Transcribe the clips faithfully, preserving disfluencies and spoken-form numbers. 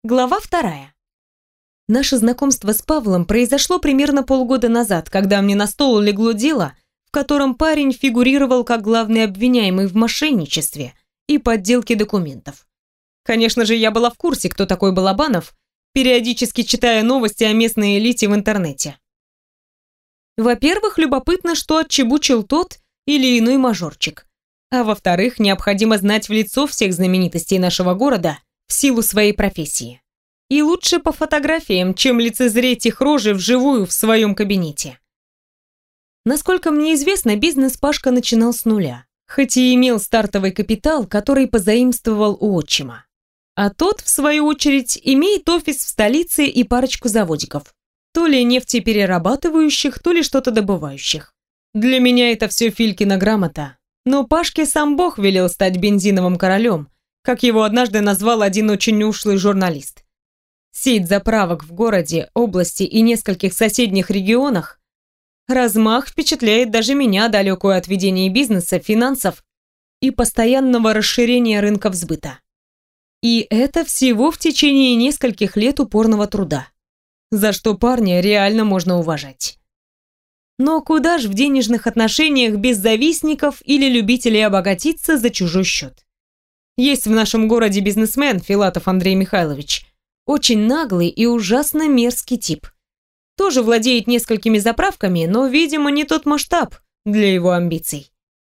Глава вторая. Наше знакомство с Павлом произошло примерно полгода назад, когда мне на стол легло дело, в котором парень фигурировал как главный обвиняемый в мошенничестве и подделке документов. Конечно же, я была в курсе, кто такой Балабанов, периодически читая новости о местной элите в интернете. Во-первых, любопытно, что отчебучил тот или иной мажорчик. А во-вторых, необходимо знать в лицо всех знаменитостей нашего города в силу своей профессии. И лучше по фотографиям, чем лицезреть их рожи вживую в своем кабинете. Насколько мне известно, бизнес Пашка начинал с нуля, хоть и имел стартовый капитал, который позаимствовал у отчима. А тот, в свою очередь, имеет офис в столице и парочку заводиков. То ли нефтеперерабатывающих, то ли что-то добывающих. Для меня это все Филькина грамота. Но Пашке сам Бог велел стать бензиновым королем, как его однажды назвал один очень ушлый журналист. Сеть заправок в городе, области и нескольких соседних регионах, размах впечатляет даже меня, далекую от ведения бизнеса, финансов и постоянного расширения рынков сбыта. И это всего в течение нескольких лет упорного труда, за что парня реально можно уважать. Но куда ж в денежных отношениях без завистников или любителей обогатиться за чужой счет? Есть в нашем городе бизнесмен Филатов Андрей Михайлович, очень наглый и ужасно мерзкий тип. Тоже владеет несколькими заправками, но, видимо, не тот масштаб для его амбиций.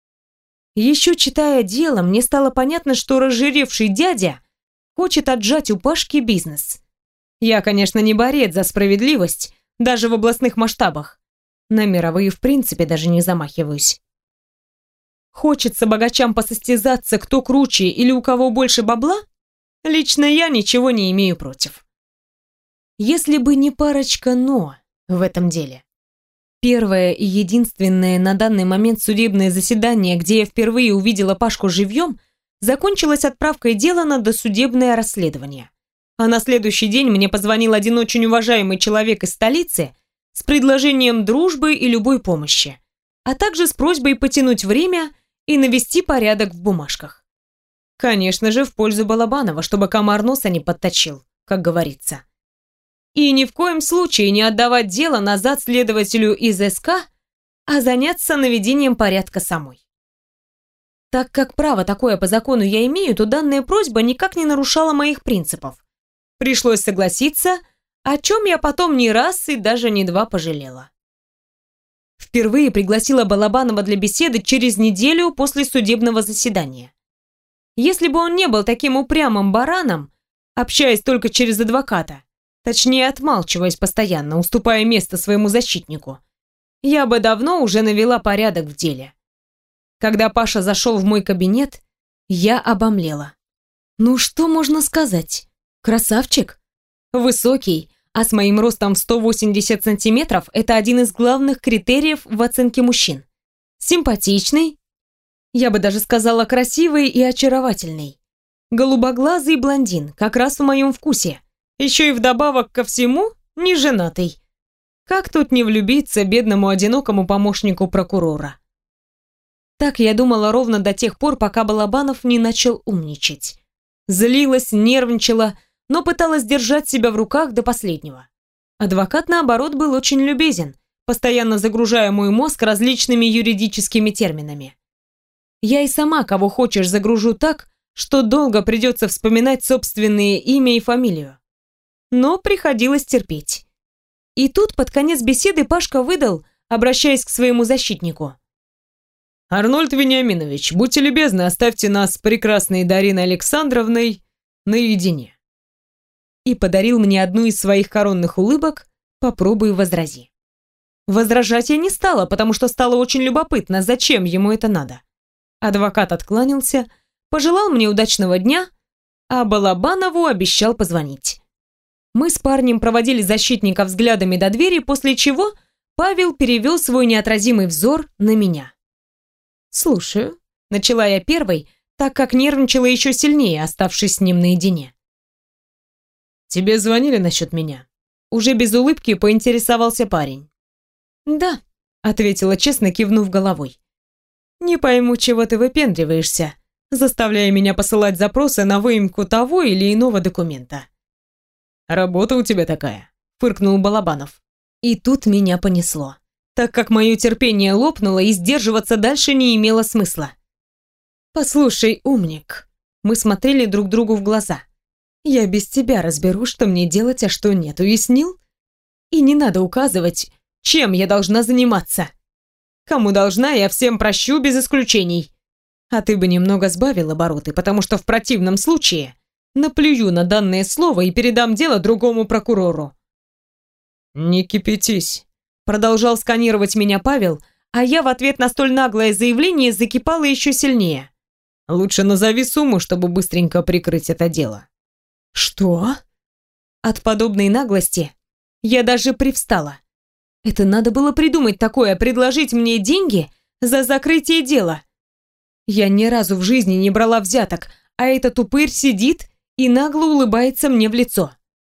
Еще читая дело, мне стало понятно, что разжиревший дядя хочет отжать у Пашки бизнес. Я, конечно, не борец за справедливость, даже в областных масштабах. На мировые в принципе даже не замахиваюсь. Хочется богачам посостязаться, кто круче или у кого больше бабла? Лично я ничего не имею против. Если бы не парочка «но» в этом деле. Первое и единственное на данный момент судебное заседание, где я впервые увидела Пашку живьем, закончилось отправкой дела на досудебное расследование. А на следующий день мне позвонил один очень уважаемый человек из столицы с предложением дружбы и любой помощи, а также с просьбой потянуть время и навести порядок в бумажках. Конечно же, в пользу Балабанова, чтобы комар носа не подточил, как говорится. И ни в коем случае не отдавать дело назад следователю из СК, а заняться наведением порядка самой. Так как право такое по закону я имею, то данная просьба никак не нарушала моих принципов. Пришлось согласиться, о чем я потом не раз и даже не два пожалела. Впервые пригласила Балабанова для беседы через неделю после судебного заседания. Если бы он не был таким упрямым бараном, общаясь только через адвоката, точнее отмалчиваясь постоянно, уступая место своему защитнику, я бы давно уже навела порядок в деле. Когда Паша зашел в мой кабинет, я обомлела. Ну что можно сказать? Красавчик. Высокий, а с моим ростом в сто восемьдесят сантиметров это один из главных критериев в оценке мужчин. Симпатичный, я бы даже сказала красивый и очаровательный. Голубоглазый блондин, как раз в моем вкусе. Еще и вдобавок ко всему не женатый. Как тут не влюбиться бедному одинокому помощнику прокурора? Так я думала ровно до тех пор, пока Балабанов не начал умничать. Злилась, нервничала, но пыталась держать себя в руках до последнего. Адвокат, наоборот, был очень любезен, постоянно загружая мой мозг различными юридическими терминами. Я и сама, кого хочешь, загружу так, что долго придется вспоминать собственное имя и фамилию. Но приходилось терпеть. И тут под конец беседы Пашка выдал, обращаясь к своему защитнику: «Арнольд Вениаминович, будьте любезны, оставьте нас с прекрасной Дариной Александровной наедине». И подарил мне одну из своих коронных улыбок: «Попробуй возрази». Возражать я не стала, потому что стало очень любопытно, зачем ему это надо. Адвокат откланялся, пожелал мне удачного дня, а Балабанову обещал позвонить. Мы с парнем проводили защитника взглядами до двери, после чего Павел перевел свой неотразимый взор на меня. «Слушаю», — начала я первой, так как нервничала еще сильнее, оставшись с ним наедине. «Тебе звонили насчет меня?» Уже без улыбки поинтересовался парень. «Да», — ответила честно, кивнув головой. «Не пойму, чего ты выпендриваешься, заставляя меня посылать запросы на выемку того или иного документа. «Работа у тебя такая», — фыркнул Балабанов. И тут меня понесло, так как мое терпение лопнуло и сдерживаться дальше не имело смысла. «Послушай, умник», — мы смотрели друг другу в глаза. «Я без тебя разберу, что мне делать, а что нет, уяснил? И не надо указывать, чем я должна заниматься. Кому должна, я всем прощу без исключений. А ты бы немного сбавил обороты, потому что в противном случае наплюю на данное слово и передам дело другому прокурору». «Не кипятись», — продолжал сканировать меня Павел, а я в ответ на столь наглое заявление закипала еще сильнее. «Лучше назови сумму, чтобы быстренько прикрыть это дело». «Что?» От подобной наглости я даже привстала. Это надо было придумать такое, предложить мне деньги за закрытие дела. Я ни разу в жизни не брала взяток, а этот упырь сидит и нагло улыбается мне в лицо.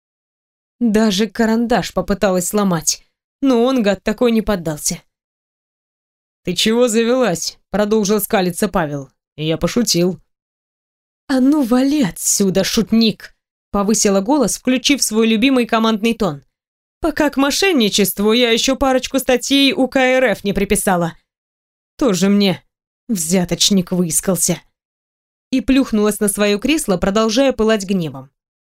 Даже карандаш попыталась сломать, но он, гад такой, не поддался. «Ты чего завелась?» — продолжил скалиться Павел. «Я пошутил». «А ну вали отсюда, шутник!» — повысила голос, включив свой любимый командный тон. «Пока к мошенничеству я еще парочку статей у ка эр эф не приписала. Тоже мне взяточник выискался». И плюхнулась на свое кресло, продолжая пылать гневом.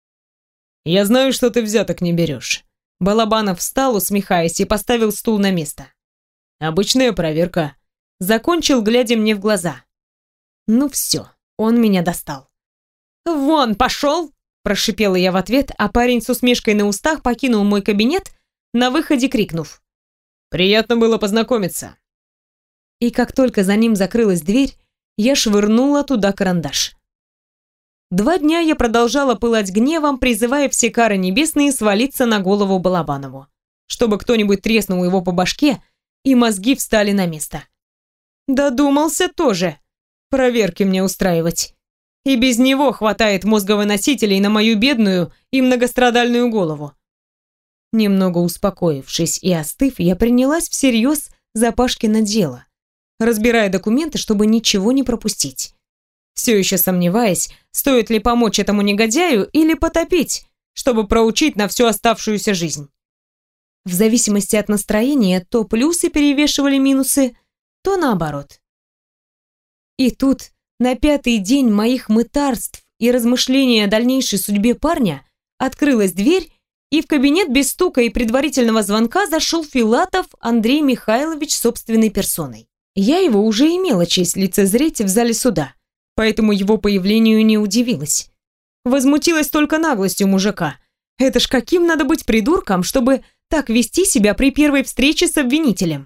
«Я знаю, что ты взяток не берешь». Балабанов встал, усмехаясь, и поставил стул на место. «Обычная проверка». Закончил, глядя мне в глаза. Ну все, он меня достал. «Вон, пошел!» – прошипела я в ответ, а парень с усмешкой на устах покинул мой кабинет, на выходе крикнув: «Приятно было познакомиться». И как только за ним закрылась дверь, я швырнула туда карандаш. Два дня я продолжала пылать гневом, призывая все кары небесные свалиться на голову Балабанову, чтобы кто-нибудь треснул его по башке, и мозги встали на место. Додумался тоже проверки мне устраивать. И без него хватает мозговыносителей на мою бедную и многострадальную голову. Немного успокоившись и остыв, я принялась всерьез за Пашкино дело, разбирая документы, чтобы ничего не пропустить. Все еще сомневаясь, стоит ли помочь этому негодяю или потопить, чтобы проучить на всю оставшуюся жизнь. В зависимости от настроения, то плюсы перевешивали минусы, то наоборот. И тут, на пятый день моих мытарств и размышления о дальнейшей судьбе парня, открылась дверь, и в кабинет без стука и предварительного звонка зашел Филатов Андрей Михайлович собственной персоной. Я его уже имела честь лицезреть в зале суда, поэтому его появлению не удивилась. Возмутилась только наглостью мужика. Это ж каким надо быть придурком, чтобы так вести себя при первой встрече с обвинителем?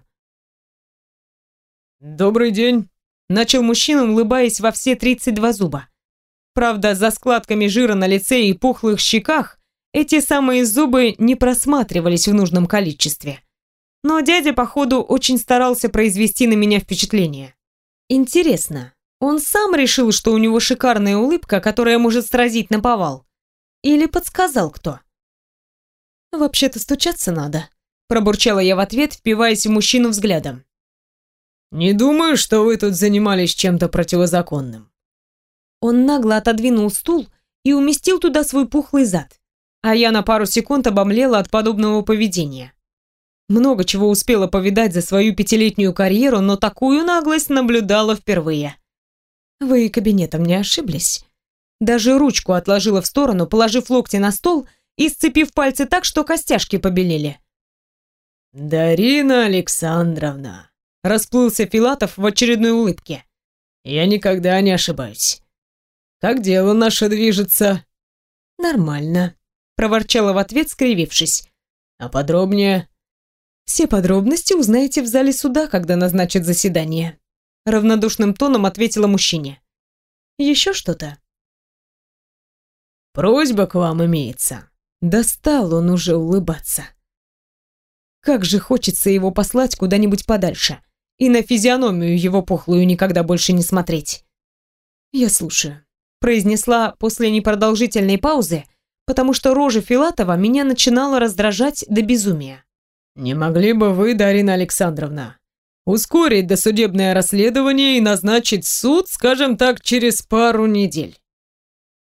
«Добрый день», — начал мужчина, улыбаясь во все тридцать два зуба. Правда, за складками жира на лице и пухлых щеках эти самые зубы не просматривались в нужном количестве. Но дядя, походу, очень старался произвести на меня впечатление. Интересно, он сам решил, что у него шикарная улыбка, которая может сразить наповал? Или подсказал кто? «Вообще-то стучаться надо», — пробурчала я в ответ, впиваясь в мужчину взглядом. «Не думаю, что вы тут занимались чем-то противозаконным». Он нагло отодвинул стул и уместил туда свой пухлый зад, а я на пару секунд обомлела от подобного поведения. Много чего успела повидать за свою пятилетнюю карьеру, но такую наглость наблюдала впервые. «Вы кабинетом не ошиблись?» Даже ручку отложила в сторону, положив локти на стол и сцепив пальцы так, что костяшки побелели. «Дарина Александровна», — расплылся Филатов в очередной улыбке. «Я никогда не ошибаюсь. Как дело наше движется?» «Нормально», — проворчала в ответ, скривившись. «А подробнее?» «Все подробности узнаете в зале суда, когда назначат заседание», — равнодушным тоном ответила мужчине. «Еще что-то?» «Просьба к вам имеется». Достал он уже улыбаться. Как же хочется его послать куда-нибудь подальше и на физиономию его пухлую никогда больше не смотреть. «Я слушаю», — произнесла после непродолжительной паузы, потому что рожа Филатова меня начинала раздражать до безумия. «Не могли бы вы, Дарина Александровна, ускорить досудебное расследование и назначить суд, скажем так, через пару недель?»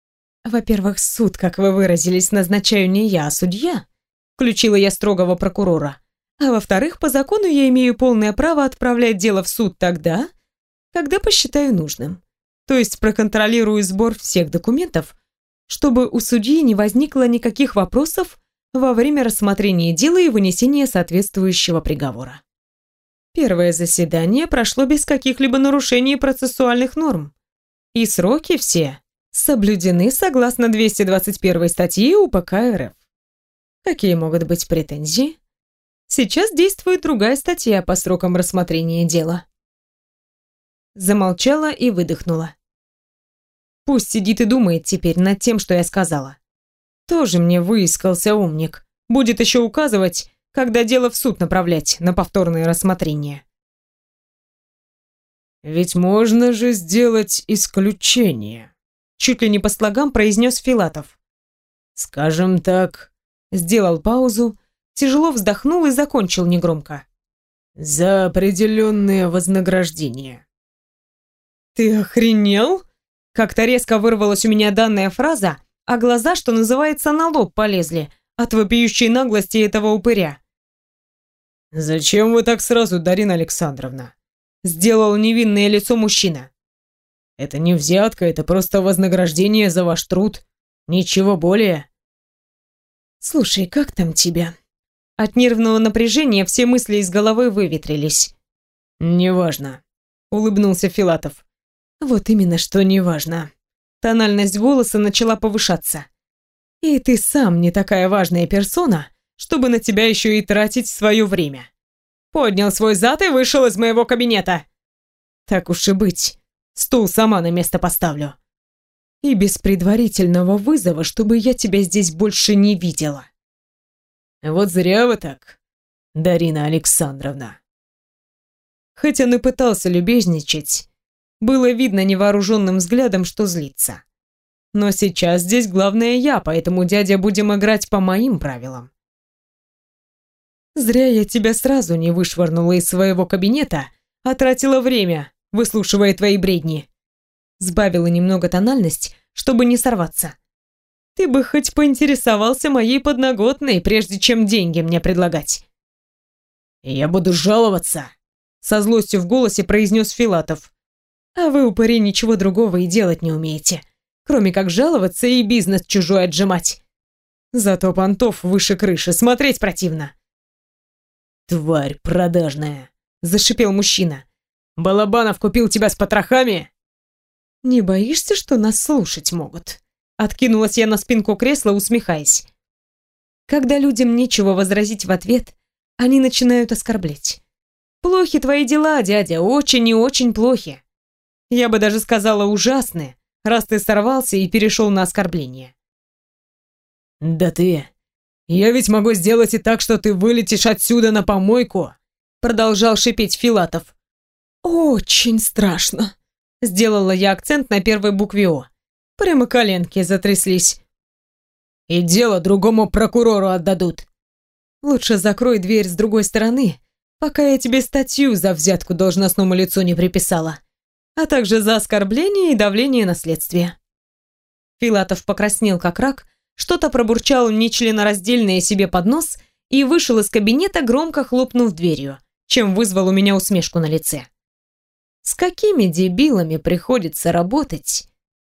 Во-первых, суд, как вы выразились, назначаю не я, а судья. Включила я строгого прокурора. А во-вторых, по закону я имею полное право отправлять дело в суд тогда, когда посчитаю нужным. То есть проконтролирую сбор всех документов, чтобы у судьи не возникло никаких вопросов во время рассмотрения дела и вынесения соответствующего приговора. Первое заседание прошло без каких-либо нарушений процессуальных норм. И сроки все соблюдены согласно двести двадцать первой статьи УПК РФ. Какие могут быть претензии? Сейчас действует другая статья по срокам рассмотрения дела. Замолчала и выдохнула. Пусть сидит и думает теперь над тем, что я сказала. Тоже мне выискался умник. Будет еще указывать, когда дело в суд направлять на повторное рассмотрение. «Ведь можно же сделать исключение», — чуть ли не по слогам произнес Филатов. «Скажем так...» Сделал паузу, тяжело вздохнул и закончил негромко. «За определенное вознаграждение». «Ты охренел?» Как-то резко вырвалась у меня данная фраза, а глаза, что называется, на лоб полезли от вопиющей наглости этого упыря. «Зачем вы так сразу, Дарина Александровна?» Сделал невинное лицо мужчина. «Это не взятка, это просто вознаграждение за ваш труд. Ничего более». «Слушай, как там тебя?» От нервного напряжения все мысли из головы выветрились. «Неважно», — улыбнулся Филатов. «Вот именно, что неважно». Тональность голоса начала повышаться. «И ты сам не такая важная персона, чтобы на тебя еще и тратить свое время. Поднял свой зад и вышел из моего кабинета. Так уж и быть, стул сама на место поставлю. И без предварительного вызова, чтобы я тебя здесь больше не видела». «Вот зря вы так, Дарина Александровна». Хоть он и пытался любезничать, было видно невооруженным взглядом, что злится. Но сейчас здесь главное я, поэтому, дядя, будем играть по моим правилам. Зря я тебя сразу не вышвырнула из своего кабинета, а тратила время, выслушивая твои бредни. Сбавила немного тональность, чтобы не сорваться. Ты бы хоть поинтересовался моей подноготной, прежде чем деньги мне предлагать. «Я буду жаловаться», — со злостью в голосе произнес Филатов. «А вы, упыри, ничего другого и делать не умеете, кроме как жаловаться и бизнес чужой отжимать. Зато понтов выше крыши, смотреть противно». «Тварь продажная», — зашипел мужчина. «Балабанов купил тебя с потрохами?» «Не боишься, что нас слушать могут?» Откинулась я на спинку кресла, усмехаясь. Когда людям нечего возразить в ответ, они начинают оскорблять. «Плохи твои дела, дядя, очень и очень плохи. Я бы даже сказала ужасные, раз ты сорвался и перешел на оскорбление». «Да ты... Я ведь могу сделать и так, что ты вылетишь отсюда на помойку», продолжал шипеть Филатов. «Очень страшно», сделала я акцент на первой букве «О». Прямо коленки затряслись. «И дело другому прокурору отдадут». «Лучше закрой дверь с другой стороны, пока я тебе статью за взятку должностному лицу не приписала, а также за оскорбление и давление на следствие». Филатов покраснел как рак, что-то пробурчал нечленораздельное себе под нос и вышел из кабинета, громко хлопнув дверью, чем вызвал у меня усмешку на лице. С какими дебилами приходится работать?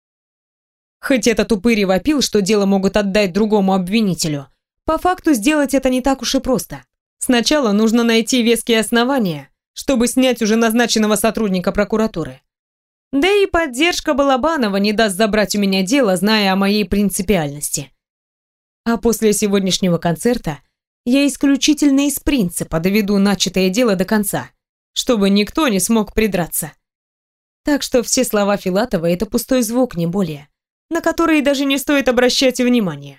Хоть этот упырь и вопил, что дело могут отдать другому обвинителю, по факту сделать это не так уж и просто. Сначала нужно найти веские основания, чтобы снять уже назначенного сотрудника прокуратуры. Да и поддержка Балабанова не даст забрать у меня дело, зная о моей принципиальности. А после сегодняшнего концерта я исключительно из принципа доведу начатое дело до конца, чтобы никто не смог придраться. Так что все слова Филатова — это пустой звук, не более, на которые даже не стоит обращать внимания.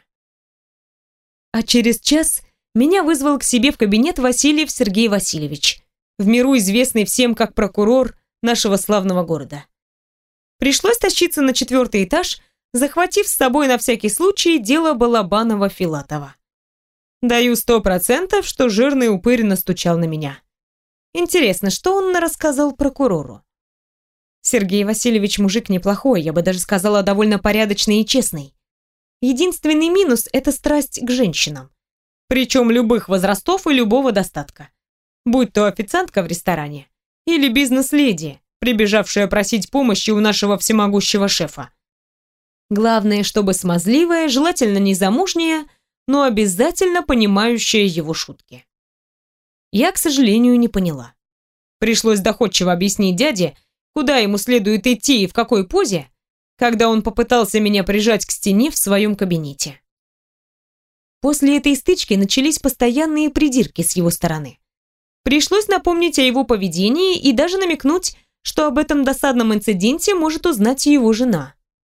А через час меня вызвал к себе в кабинет Васильев Сергей Васильевич, в миру известный всем как прокурор нашего славного города. Пришлось тащиться на четвертый этаж, захватив с собой на всякий случай дело Балабанова-Филатова. Даю сто процентов, что жирный упырь настучал на меня. Интересно, что он рассказал прокурору? Сергей Васильевич мужик неплохой, я бы даже сказала, довольно порядочный и честный. Единственный минус – это страсть к женщинам. Причем любых возрастов и любого достатка. Будь то официантка в ресторане или бизнес-леди, прибежавшая просить помощи у нашего всемогущего шефа. Главное, чтобы смазливая, желательно незамужняя, но обязательно понимающая его шутки. Я, к сожалению, не поняла. Пришлось доходчиво объяснить дяде, куда ему следует идти и в какой позе, когда он попытался меня прижать к стене в своем кабинете. После этой стычки начались постоянные придирки с его стороны. Пришлось напомнить о его поведении и даже намекнуть, что об этом досадном инциденте может узнать его жена.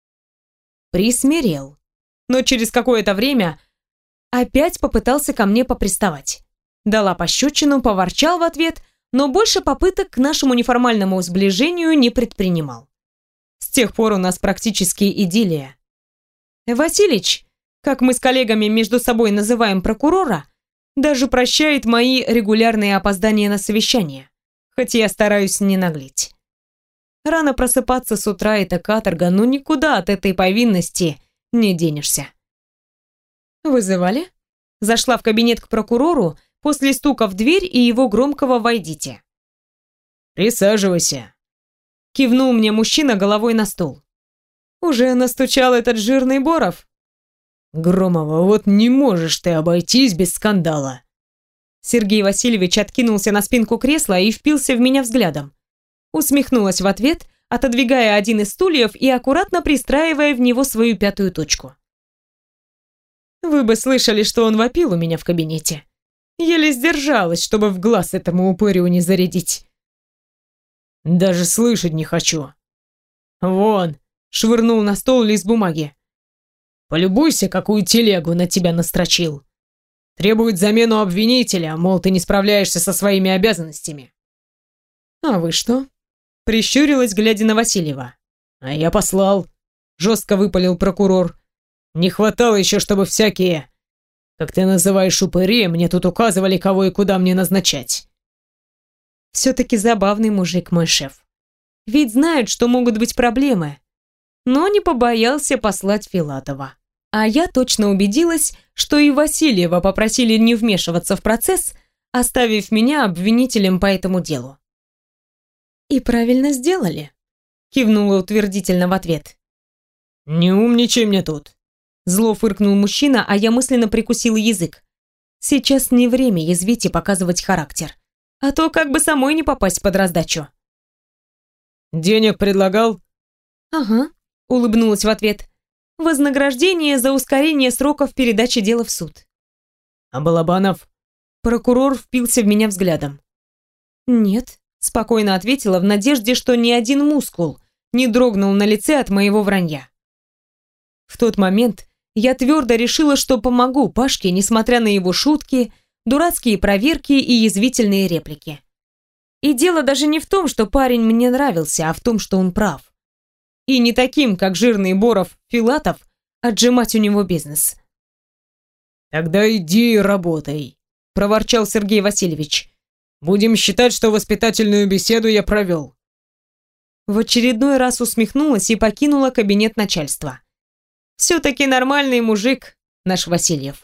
Присмирел, но через какое-то время опять попытался ко мне поприставать. Дала пощечину, поворчал в ответ, но больше попыток к нашему неформальному сближению не предпринимал. С тех пор у нас практически идиллия. Василич, как мы с коллегами между собой называем прокурора, даже прощает мои регулярные опоздания на совещания, хоть я стараюсь не наглеть. Рано просыпаться с утра — это каторга, но никуда от этой повинности не денешься. «Вызывали?» Зашла в кабинет к прокурору после стука в дверь и его громкого «войдите». «Присаживайся», — кивнул мне мужчина головой на стул. «Уже настучал этот жирный Боров?» «Громова, вот не можешь ты обойтись без скандала». Сергей Васильевич откинулся на спинку кресла и впился в меня взглядом. Усмехнулась в ответ, отодвигая один из стульев и аккуратно пристраивая в него свою пятую точку. «Вы бы слышали, что он вопил у меня в кабинете. Еле сдержалась, чтобы в глаз этому упырю не зарядить». «Даже слышать не хочу». «Вон», — швырнул на стол лист бумаги. «Полюбуйся, какую телегу на тебя настрочил. Требует замену обвинителя, мол, ты не справляешься со своими обязанностями». «А вы что?» — прищурилась, глядя на Васильева. «А я послал», — жестко выпалил прокурор. «Не хватало еще, чтобы всякие, как ты называешь, упыри, мне тут указывали, кого и куда мне назначать». Все-таки забавный мужик мой шеф. Ведь знают, что могут быть проблемы, но не побоялся послать Филатова. А я точно убедилась, что и Васильева попросили не вмешиваться в процесс, оставив меня обвинителем по этому делу. «И правильно сделали», — кивнула утвердительно в ответ. «Не умничай мне тут», — зло фыркнул мужчина, а я мысленно прикусила язык. «Сейчас не время язвить и показывать характер, а то как бы самой не попасть под раздачу». «Денег предлагал?» «Ага», — улыбнулась в ответ. «Вознаграждение за ускорение сроков передачи дела в суд». «А Балабанов?» Прокурор впился в меня взглядом. «Нет», — спокойно ответила в надежде, что ни один мускул не дрогнул на лице от моего вранья. В тот момент я твердо решила, что помогу Пашке, несмотря на его шутки, дурацкие проверки и язвительные реплики. И дело даже не в том, что парень мне нравился, а в том, что он прав. И не таким, как жирный Боров Филатов, отжимать у него бизнес. «Тогда иди и работай», — проворчал Сергей Васильевич. «Будем считать, что воспитательную беседу я провел». В очередной раз усмехнулась и покинула кабинет начальства. Все-таки нормальный мужик наш Васильев.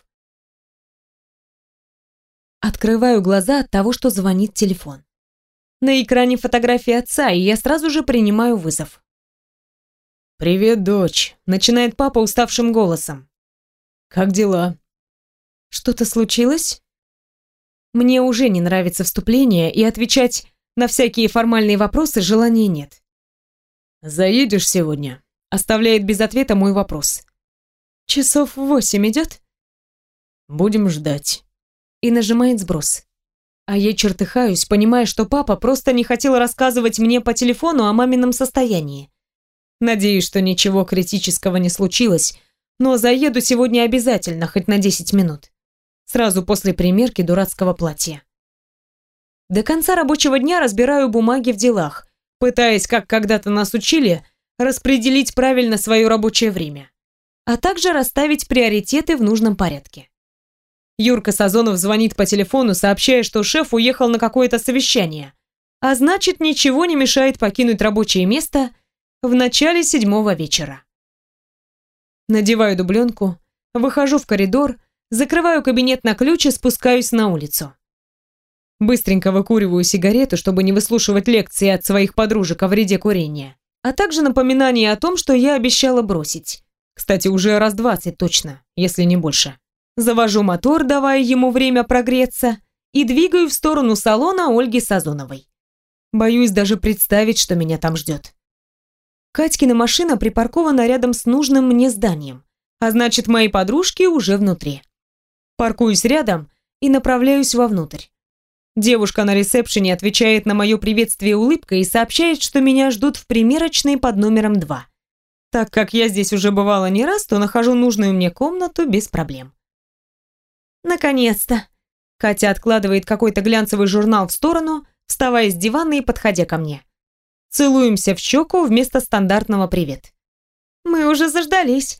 Открываю глаза от того, что звонит телефон. На экране фотография отца, и я сразу же принимаю вызов. «Привет, дочь», — начинает папа уставшим голосом. «Как дела?» «Что-то случилось?» Мне уже не нравится вступление, и отвечать на всякие формальные вопросы желания нет. «Заедешь сегодня?» — оставляет без ответа мой вопрос. «Часов в восемь идет?» «Будем ждать». И нажимает сброс. А я чертыхаюсь, понимая, что папа просто не хотел рассказывать мне по телефону о мамином состоянии. Надеюсь, что ничего критического не случилось, но заеду сегодня обязательно, хоть на десять минут. Сразу после примерки дурацкого платья. До конца рабочего дня разбираю бумаги в делах, пытаясь, как когда-то нас учили, распределить правильно свое рабочее время, а также расставить приоритеты в нужном порядке. Юрка Сазонов звонит по телефону, сообщая, что шеф уехал на какое-то совещание, а значит, ничего не мешает покинуть рабочее место в начале седьмого вечера. Надеваю дубленку, выхожу в коридор, закрываю кабинет на ключ и спускаюсь на улицу. Быстренько выкуриваю сигарету, чтобы не выслушивать лекции от своих подружек о вреде курения, а также напоминание о том, что я обещала бросить. Кстати, уже раз двадцать точно, если не больше. Завожу мотор, давая ему время прогреться, и двигаю в сторону салона Ольги Сазоновой. Боюсь даже представить, что меня там ждет. Катькина машина припаркована рядом с нужным мне зданием, а значит, мои подружки уже внутри. Паркуюсь рядом и направляюсь вовнутрь. Девушка на ресепшене отвечает на мое приветствие улыбкой и сообщает, что меня ждут в примерочной под номером два. Так как я здесь уже бывала не раз, то нахожу нужную мне комнату без проблем. Наконец-то! Катя откладывает какой-то глянцевый журнал в сторону, вставая с дивана и подходя ко мне. Целуемся в щеку вместо стандартного «привет». Мы уже заждались.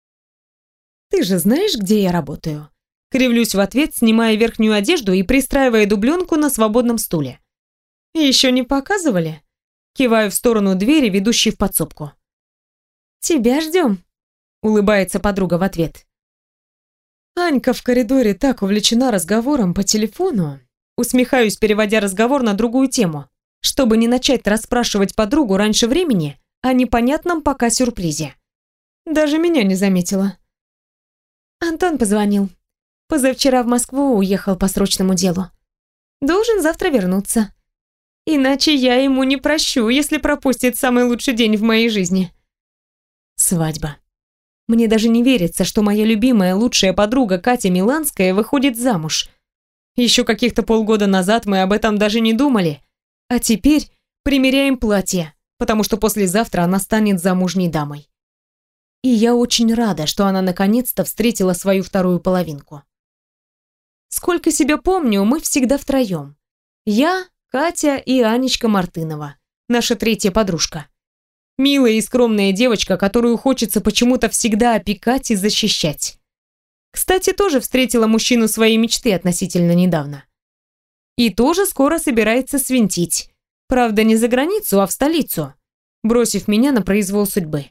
Ты же знаешь, где я работаю? Кривлюсь в ответ, снимая верхнюю одежду и пристраивая дубленку на свободном стуле. Еще не показывали? Киваю в сторону двери, ведущей в подсобку. Тебя ждем, улыбается подруга в ответ. Анька в коридоре так увлечена разговором по телефону. Усмехаюсь, переводя разговор на другую тему, чтобы не начать расспрашивать подругу раньше времени о непонятном пока сюрпризе. Даже меня не заметила. Антон позвонил. Позавчера в Москву уехал по срочному делу. Должен завтра вернуться. Иначе я ему не прощу, если пропустит самый лучший день в моей жизни. Свадьба. Мне даже не верится, что моя любимая лучшая подруга Катя Миланская выходит замуж. Еще каких-то полгода назад мы об этом даже не думали. А теперь примеряем платье, потому что послезавтра она станет замужней дамой. И я очень рада, что она наконец-то встретила свою вторую половинку. Сколько себя помню, мы всегда втроем. Я, Катя и Анечка Мартынова, наша третья подружка. Милая и скромная девочка, которую хочется почему-то всегда опекать и защищать. Кстати, тоже встретила мужчину своей мечты относительно недавно. И тоже скоро собирается свинтить. Правда, не за границу, а в столицу, бросив меня на произвол судьбы.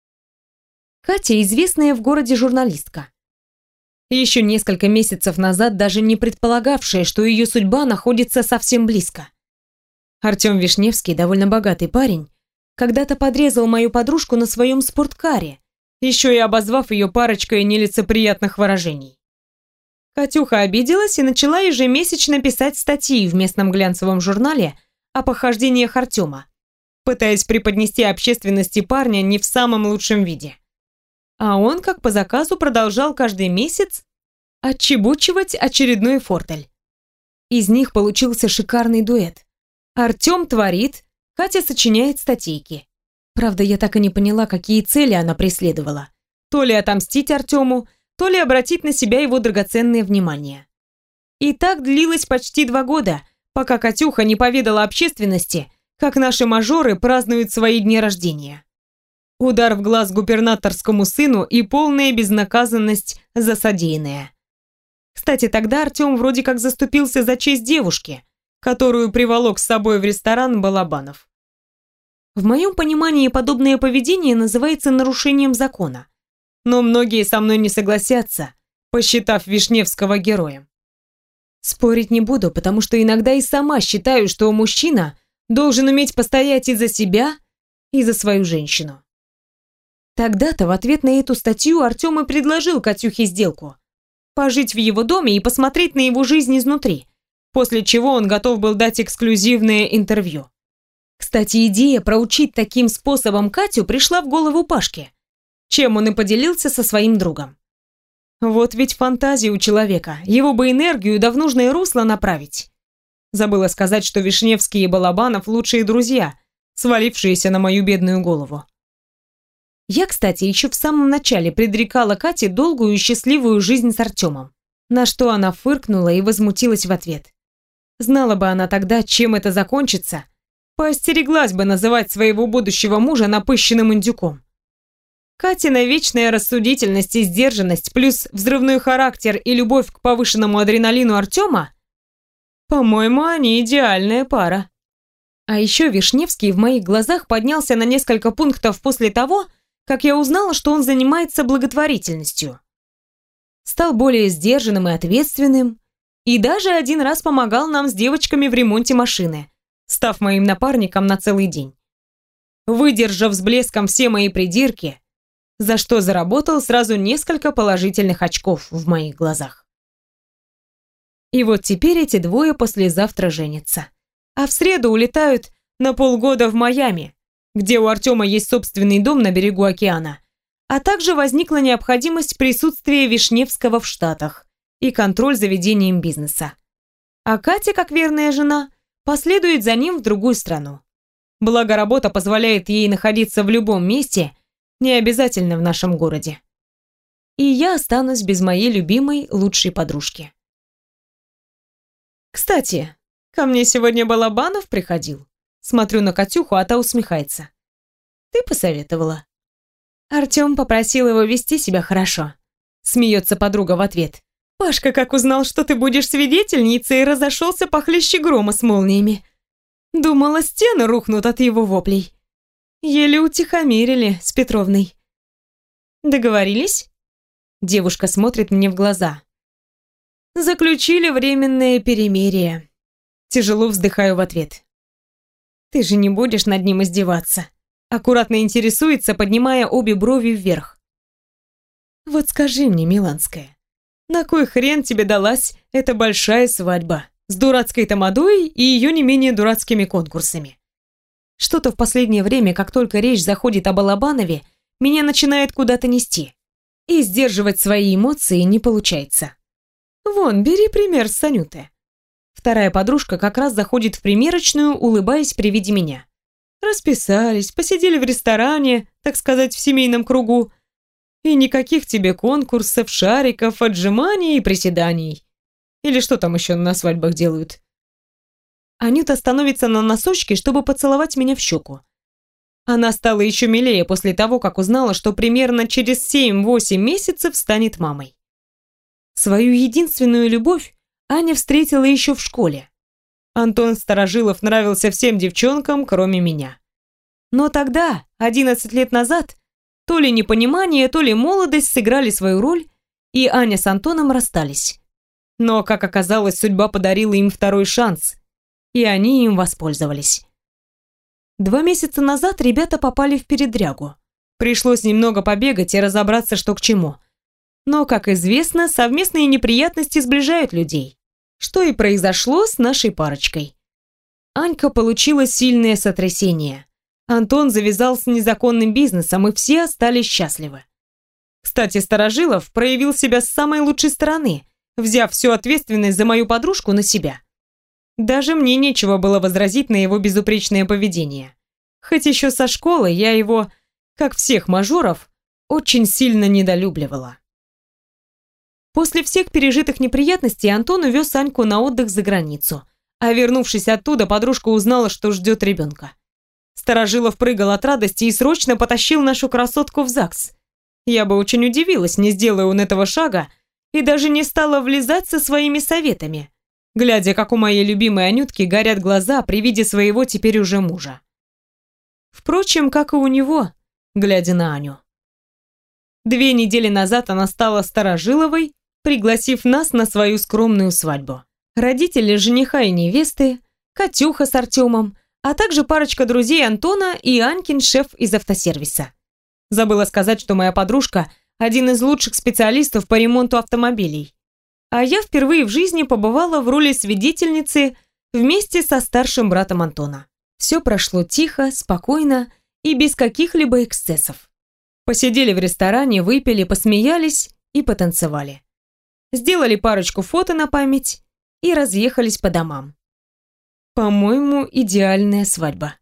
Катя известная в городе журналистка. Еще несколько месяцев назад даже не предполагавшая, что ее судьба находится совсем близко. Артем Вишневский, довольно богатый парень, когда-то подрезал мою подружку на своем спорткаре, еще и обозвав ее парочкой нелицеприятных выражений. Катюха обиделась и начала ежемесячно писать статьи в местном глянцевом журнале о похождениях Артема, пытаясь преподнести общественности парня не в самом лучшем виде. А он, как по заказу, продолжал каждый месяц отчебучивать очередной фортель. Из них получился шикарный дуэт. Артем творит, Катя сочиняет статейки. Правда, я так и не поняла, какие цели она преследовала. То ли отомстить Артему, то ли обратить на себя его драгоценное внимание. И так длилось почти два года, пока Катюха не поведала общественности, как наши мажоры празднуют свои дни рождения. Удар в глаз губернаторскому сыну и полная безнаказанность за содеянное. Кстати, тогда Артем вроде как заступился за честь девушки, которую приволок с собой в ресторан Балабанов. В моем понимании подобное поведение называется нарушением закона. Но многие со мной не согласятся, посчитав Вишневского героем. Спорить не буду, потому что иногда и сама считаю, что мужчина должен уметь постоять и за себя, и за свою женщину. Тогда-то в ответ на эту статью Артем и предложил Катюхе сделку. Пожить в его доме и посмотреть на его жизнь изнутри, после чего он готов был дать эксклюзивное интервью. Кстати, идея проучить таким способом Катю пришла в голову Пашке, чем он и поделился со своим другом. Вот ведь фантазия у человека, его бы энергию да в нужное русло направить. Забыла сказать, что Вишневский и Балабанов лучшие друзья, свалившиеся на мою бедную голову. Я, кстати, еще в самом начале предрекала Кате долгую и счастливую жизнь с Артемом, на что она фыркнула и возмутилась в ответ. Знала бы она тогда, чем это закончится, поостереглась бы называть своего будущего мужа напыщенным индюком. Катина вечная рассудительность и сдержанность плюс взрывной характер и любовь к повышенному адреналину Артема, по-моему, они идеальная пара. А еще Вишневский в моих глазах поднялся на несколько пунктов после того, как я узнала, что он занимается благотворительностью. Стал более сдержанным и ответственным, и даже один раз помогал нам с девочками в ремонте машины, став моим напарником на целый день. Выдержав с блеском все мои придирки, за что заработал сразу несколько положительных очков в моих глазах. И вот теперь эти двое послезавтра женятся, а в среду улетают на полгода в Майами, где у Артема есть собственный дом на берегу океана, а также возникла необходимость присутствия Вишневского в Штатах и контроль за ведением бизнеса. А Катя, как верная жена, последует за ним в другую страну. Благо, работа позволяет ей находиться в любом месте, не обязательно в нашем городе. И я останусь без моей любимой лучшей подружки. Кстати, ко мне сегодня Балабанов приходил. Смотрю на Катюху, а та усмехается. Ты посоветовала. Артем попросил его вести себя хорошо. Смеется подруга в ответ. Пашка как узнал, что ты будешь свидетельницей, разошелся похлеще грома с молниями. Думала, стены рухнут от его воплей. Еле утихомирили с Петровной. Договорились? Девушка смотрит мне в глаза. Заключили временное перемирие. Тяжело вздыхаю в ответ. Ты же не будешь над ним издеваться? Аккуратно интересуется, поднимая обе брови вверх. Вот скажи мне, Миланская, на кой хрен тебе далась эта большая свадьба с дурацкой тамадой и ее не менее дурацкими конкурсами? Что-то в последнее время, как только речь заходит о Балабанове, меня начинает куда-то нести. И сдерживать свои эмоции не получается. Вон, бери пример с Санюты. Вторая подружка как раз заходит в примерочную, улыбаясь при виде меня. Расписались, посидели в ресторане, так сказать, в семейном кругу. И никаких тебе конкурсов, шариков, отжиманий и приседаний. Или что там еще на свадьбах делают. Анюта становится на носочки, чтобы поцеловать меня в щеку. Она стала еще милее после того, как узнала, что примерно через семь-восемь месяцев станет мамой. Свою единственную любовь Аня встретила еще в школе. Антон Старожилов нравился всем девчонкам, кроме меня. Но тогда, одиннадцать лет назад, то ли непонимание, то ли молодость сыграли свою роль, и Аня с Антоном расстались. Но, как оказалось, судьба подарила им второй шанс, и они им воспользовались. Два месяца назад ребята попали в передрягу. Пришлось немного побегать и разобраться, что к чему. Но, как известно, совместные неприятности сближают людей, что и произошло с нашей парочкой. Анька получила сильное сотрясение. Антон завязал с незаконным бизнесом, и все остались счастливы. Кстати, Старожилов проявил себя с самой лучшей стороны, взяв всю ответственность за мою подружку на себя. Даже мне нечего было возразить на его безупречное поведение. Хоть еще со школы я его, как всех мажоров, очень сильно недолюбливала. После всех пережитых неприятностей Антон увез Аньку на отдых за границу, а вернувшись оттуда, подружка узнала, что ждет ребенка. Старожилов прыгал от радости и срочно потащил нашу красотку в ЗАГС. Я бы очень удивилась, не сделая он этого шага, и даже не стала влезать со своими советами, глядя, как у моей любимой Анютки горят глаза при виде своего теперь уже мужа. Впрочем, как и у него, глядя на Аню. Две недели назад она стала Старожиловой, пригласив нас на свою скромную свадьбу. Родители жениха и невесты, Катюха с Артемом, а также парочка друзей Антона и Анькин шеф из автосервиса. Забыла сказать, что моя подружка – один из лучших специалистов по ремонту автомобилей. А я впервые в жизни побывала в роли свидетельницы вместе со старшим братом Антона. Все прошло тихо, спокойно и без каких-либо эксцессов. Посидели в ресторане, выпили, посмеялись и потанцевали. Сделали парочку фото на память и разъехались по домам. По-моему, идеальная свадьба.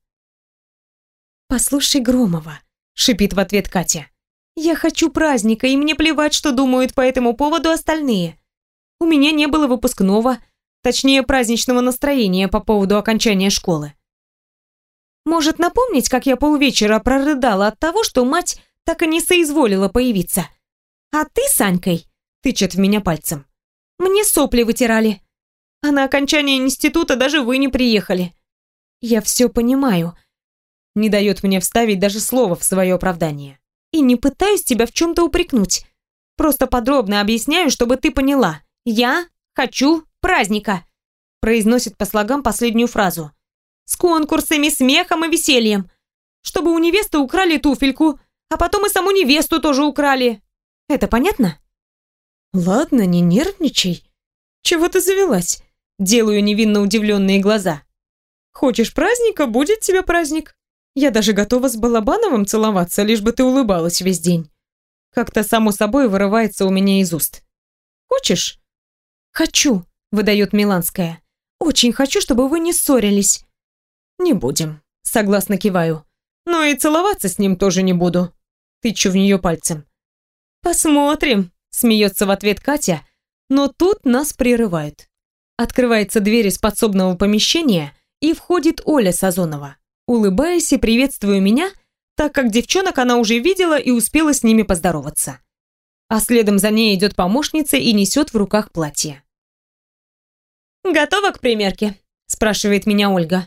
«Послушай Громова», — шипит в ответ Катя. «Я хочу праздника, и мне плевать, что думают по этому поводу остальные. У меня не было выпускного, точнее праздничного настроения по поводу окончания школы. Может, напомнить, как я полвечера прорыдала от того, что мать так и не соизволила появиться? А ты с Анькой, тычет в меня пальцем, мне сопли вытирали. А на окончание института даже вы не приехали. Я все понимаю». Не дает мне вставить даже слово в свое оправдание. И не пытаюсь тебя в чем-то упрекнуть. Просто подробно объясняю, чтобы ты поняла. Я хочу праздника. Произносит по слогам последнюю фразу. С конкурсами, смехом и весельем. Чтобы у невесты украли туфельку, а потом и саму невесту тоже украли. Это понятно? Ладно, не нервничай. Чего ты завелась? Делаю невинно удивленные глаза. Хочешь праздника, будет тебе праздник. Я даже готова с Балабановым целоваться, лишь бы ты улыбалась весь день. Как-то само собой вырывается у меня из уст. Хочешь? Хочу, выдает Миланская. Очень хочу, чтобы вы не ссорились. Не будем, согласно киваю. Но и целоваться с ним тоже не буду. Тычу в нее пальцем. Посмотрим, смеется в ответ Катя, но тут нас прерывают. Открывается дверь из подсобного помещения, и входит Оля Сазонова, улыбаясь и приветствуя меня, так как девчонок она уже видела и успела с ними поздороваться. А следом за ней идет помощница и несет в руках платье. «Готова к примерке?» – спрашивает меня Ольга.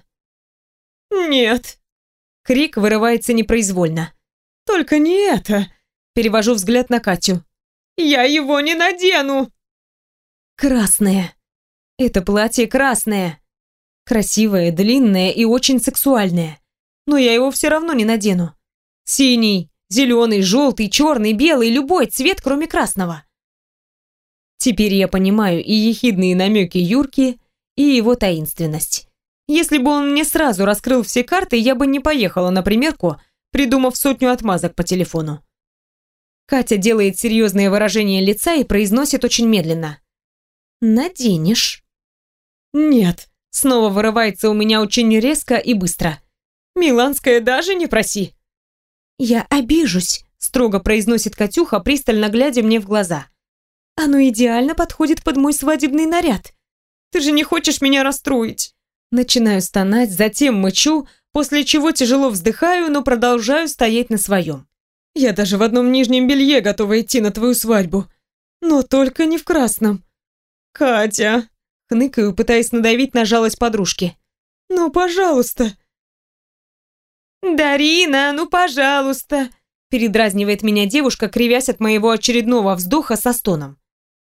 «Нет». Крик вырывается непроизвольно. «Только не это!» Перевожу взгляд на Катю. «Я его не надену!» Красное. Это платье красное. Красивое, длинное и очень сексуальное. Но я его все равно не надену. Синий, зеленый, желтый, черный, белый, любой цвет, кроме красного. Теперь я понимаю и ехидные намеки Юрки, и его таинственность. Если бы он мне сразу раскрыл все карты, я бы не поехала на примерку, придумав сотню отмазок по телефону. Катя делает серьезное выражение лица и произносит очень медленно. «Наденешь». «Нет», снова вырывается у меня очень резко и быстро. «Миланская, даже не проси». «Я обижусь», строго произносит Катюха, пристально глядя мне в глаза. «Оно идеально подходит под мой свадебный наряд. Ты же не хочешь меня расстроить». Начинаю стонать, затем мычу, после чего тяжело вздыхаю, но продолжаю стоять на своем. «Я даже в одном нижнем белье готова идти на твою свадьбу. Но только не в красном». «Катя!» Хныкаю, пытаясь надавить на жалость подружки. «Ну, пожалуйста!» «Дарина, ну, пожалуйста!» Передразнивает меня девушка, кривясь от моего очередного вздоха со стоном.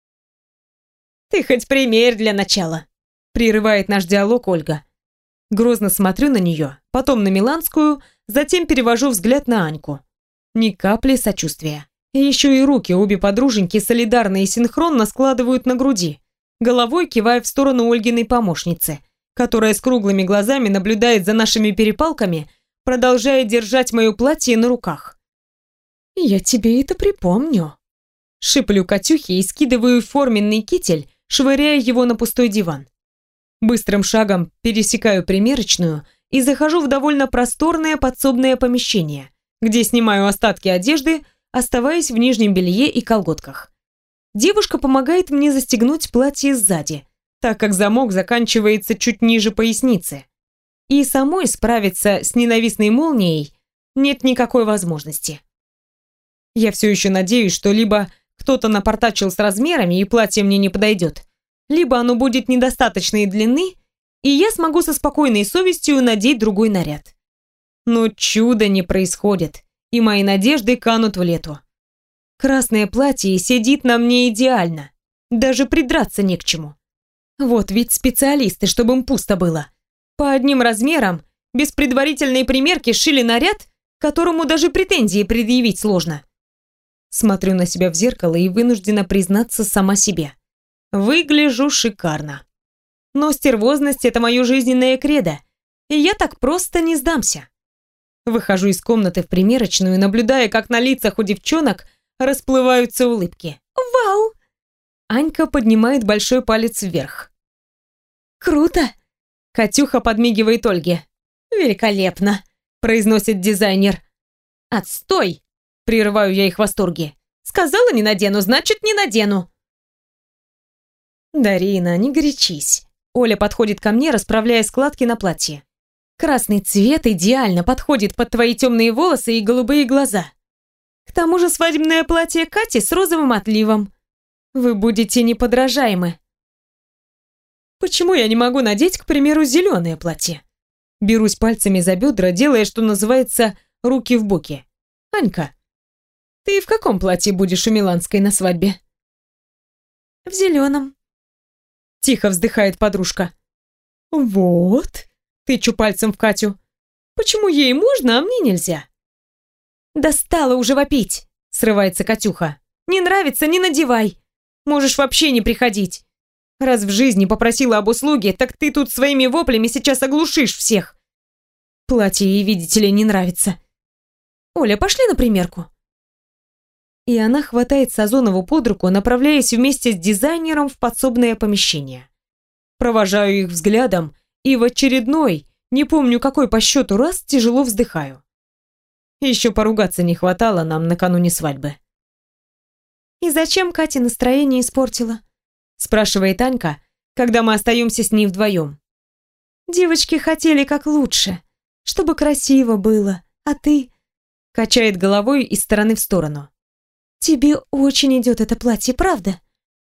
«Ты хоть примерь для начала!» Прерывает наш диалог Ольга. Грозно смотрю на нее, потом на Миланскую, затем перевожу взгляд на Аньку. Ни капли сочувствия. И еще и руки обе подруженьки солидарно и синхронно складывают на груди, головой кивая в сторону Ольгиной помощницы, которая с круглыми глазами наблюдает за нашими перепалками, продолжая держать мое платье на руках. «Я тебе это припомню», — шиплю Катюхе и скидываю форменный китель, швыряя его на пустой диван. Быстрым шагом пересекаю примерочную и захожу в довольно просторное подсобное помещение, где снимаю остатки одежды, оставаясь в нижнем белье и колготках. Девушка помогает мне застегнуть платье сзади, так как замок заканчивается чуть ниже поясницы. И самой справиться с ненавистной молнией нет никакой возможности. Я все еще надеюсь, что либо кто-то напортачил с размерами и платье мне не подойдет, либо оно будет недостаточной длины, и я смогу со спокойной совестью надеть другой наряд. Но чудо не происходит, и мои надежды канут в лету. Красное платье сидит на мне идеально, даже придраться не к чему. Вот ведь специалисты, чтобы им пусто было. По одним размерам, без предварительной примерки шили наряд, которому даже претензии предъявить сложно. Смотрю на себя в зеркало и вынуждена признаться сама себе. Выгляжу шикарно. Но стервозность — это мое жизненное кредо, и я так просто не сдамся. Выхожу из комнаты в примерочную, наблюдая, как на лицах у девчонок расплываются улыбки. «Вау!» Анька поднимает большой палец вверх. «Круто!» Катюха подмигивает Ольге. «Великолепно!» произносит дизайнер. «Отстой!» прерываю я их в восторге. «Сказала, не надену, значит, не надену!» «Дарина, не горячись!» Оля подходит ко мне, расправляя складки на платье. «Красный цвет идеально подходит под твои темные волосы и голубые глаза. К тому же свадебное платье Кати с розовым отливом. Вы будете неподражаемы». «Почему я не могу надеть, к примеру, зеленое платье?» Берусь пальцами за бедра, делая, что называется, руки в боки. «Анька, Ты в каком платье будешь у Миланской на свадьбе? В зеленом. Тихо вздыхает подружка. Вот. Тычу пальцем в Катю. Почему ей можно, а мне нельзя? Достала уже вопить, срывается Катюха. Не нравится, не надевай. Можешь вообще не приходить. Раз в жизни попросила об услуге, так ты тут своими воплями сейчас оглушишь всех. Платье ей, видите ли, не нравится. Оля, пошли на примерку. И она хватает Сазонову под руку, направляясь вместе с дизайнером в подсобное помещение. Провожаю их взглядом и в очередной, не помню какой по счету раз, тяжело вздыхаю. Еще поругаться не хватало нам накануне свадьбы. «И зачем Катя настроение испортила?» спрашивает Анька, когда мы остаемся с ней вдвоем. «Девочки хотели как лучше, чтобы красиво было, а ты...» качает головой из стороны в сторону. «Тебе очень идет это платье, правда?»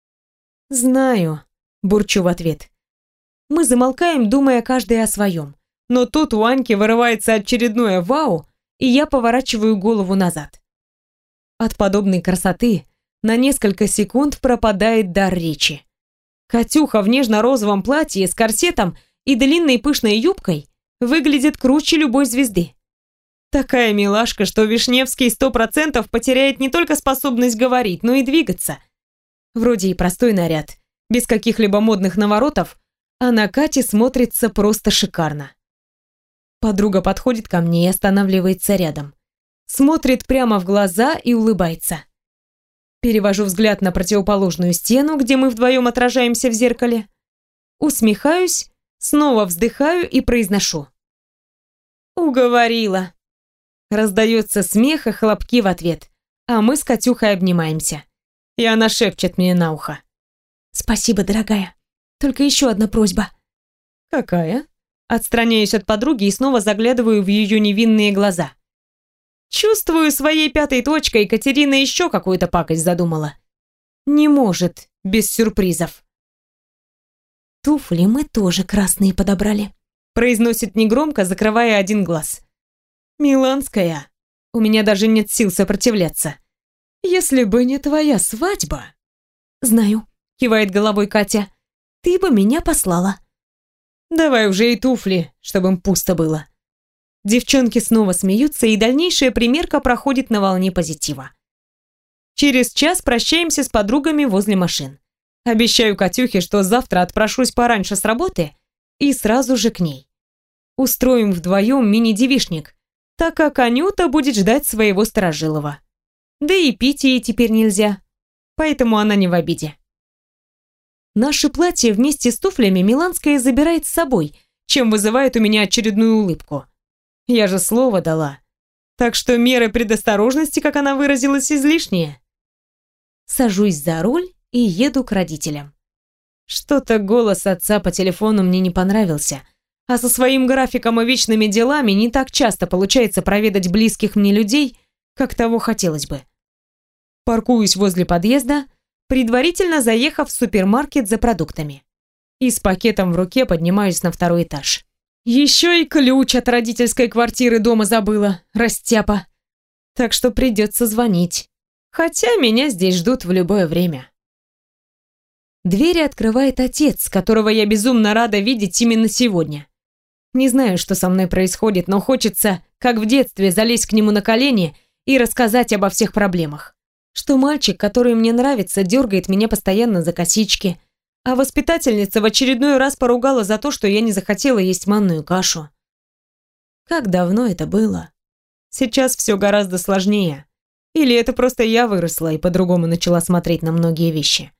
«Знаю», бурчу в ответ. Мы замолкаем, думая каждый о своем. Но тут у Аньки вырывается очередное «вау», и я поворачиваю голову назад. От подобной красоты на несколько секунд пропадает дар речи. Катюха в нежно-розовом платье с корсетом и длинной пышной юбкой выглядит круче любой звезды. Такая милашка, что Вишневский сто процентов потеряет не только способность говорить, но и двигаться. Вроде и простой наряд, без каких-либо модных наворотов, а на Кате смотрится просто шикарно. Подруга подходит ко мне и останавливается рядом. Смотрит прямо в глаза и улыбается. Перевожу взгляд на противоположную стену, где мы вдвоем отражаемся в зеркале. Усмехаюсь, снова вздыхаю и произношу. «Уговорила». Раздается смех и хлопки в ответ, а мы с Катюхой обнимаемся. И она шепчет мне на ухо. «Спасибо, дорогая. Только еще одна просьба». «Какая?» Отстраняюсь от подруги и снова заглядываю в ее невинные глаза. Чувствую, своей пятой точкой Катерина еще какую-то пакость задумала. Не может без сюрпризов. «Туфли мы тоже красные подобрали», произносит негромко, закрывая один глаз. «Миланская, у меня даже нет сил сопротивляться. Если бы не твоя свадьба...» «Знаю», кивает головой Катя, «ты бы меня послала». «Давай уже и туфли, чтобы им пусто было». Девчонки снова смеются, и дальнейшая примерка проходит на волне позитива. Через час прощаемся с подругами возле машин. Обещаю Катюхе, что завтра отпрошусь пораньше с работы и сразу же к ней. Устроим вдвоем мини-девичник, так как Анюта будет ждать своего Старожилова. Да и пить ей теперь нельзя, поэтому она не в обиде. Наше платье вместе с туфлями Миланская забирает с собой, чем вызывает у меня очередную улыбку. Я же слово дала. Так что меры предосторожности, как она выразилась, излишние. Сажусь за руль и еду к родителям. Что-то голос отца по телефону мне не понравился, а со своим графиком и вечными делами не так часто получается проведать близких мне людей, как того хотелось бы. Паркуюсь возле подъезда, предварительно заехав в супермаркет за продуктами. И с пакетом в руке поднимаюсь на второй этаж. Еще и ключ от родительской квартиры дома забыла, растяпа. Так что придется звонить. Хотя меня здесь ждут в любое время. Двери открывает отец, которого я безумно рада видеть именно сегодня. Не знаю, что со мной происходит, но хочется, как в детстве, залезть к нему на колени и рассказать обо всех проблемах. Что мальчик, который мне нравится, дергает меня постоянно за косички, а воспитательница в очередной раз поругала за то, что я не захотела есть манную кашу. Как давно это было? Сейчас все гораздо сложнее. Или это просто я выросла и по-другому начала смотреть на многие вещи.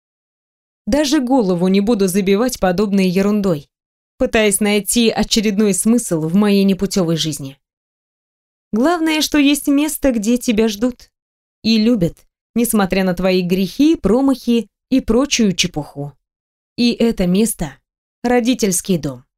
Даже голову не буду забивать подобной ерундой, пытаясь найти очередной смысл в моей непутевой жизни. Главное, что есть место, где тебя ждут и любят, несмотря на твои грехи, промахи и прочую чепуху. И это место — родительский дом.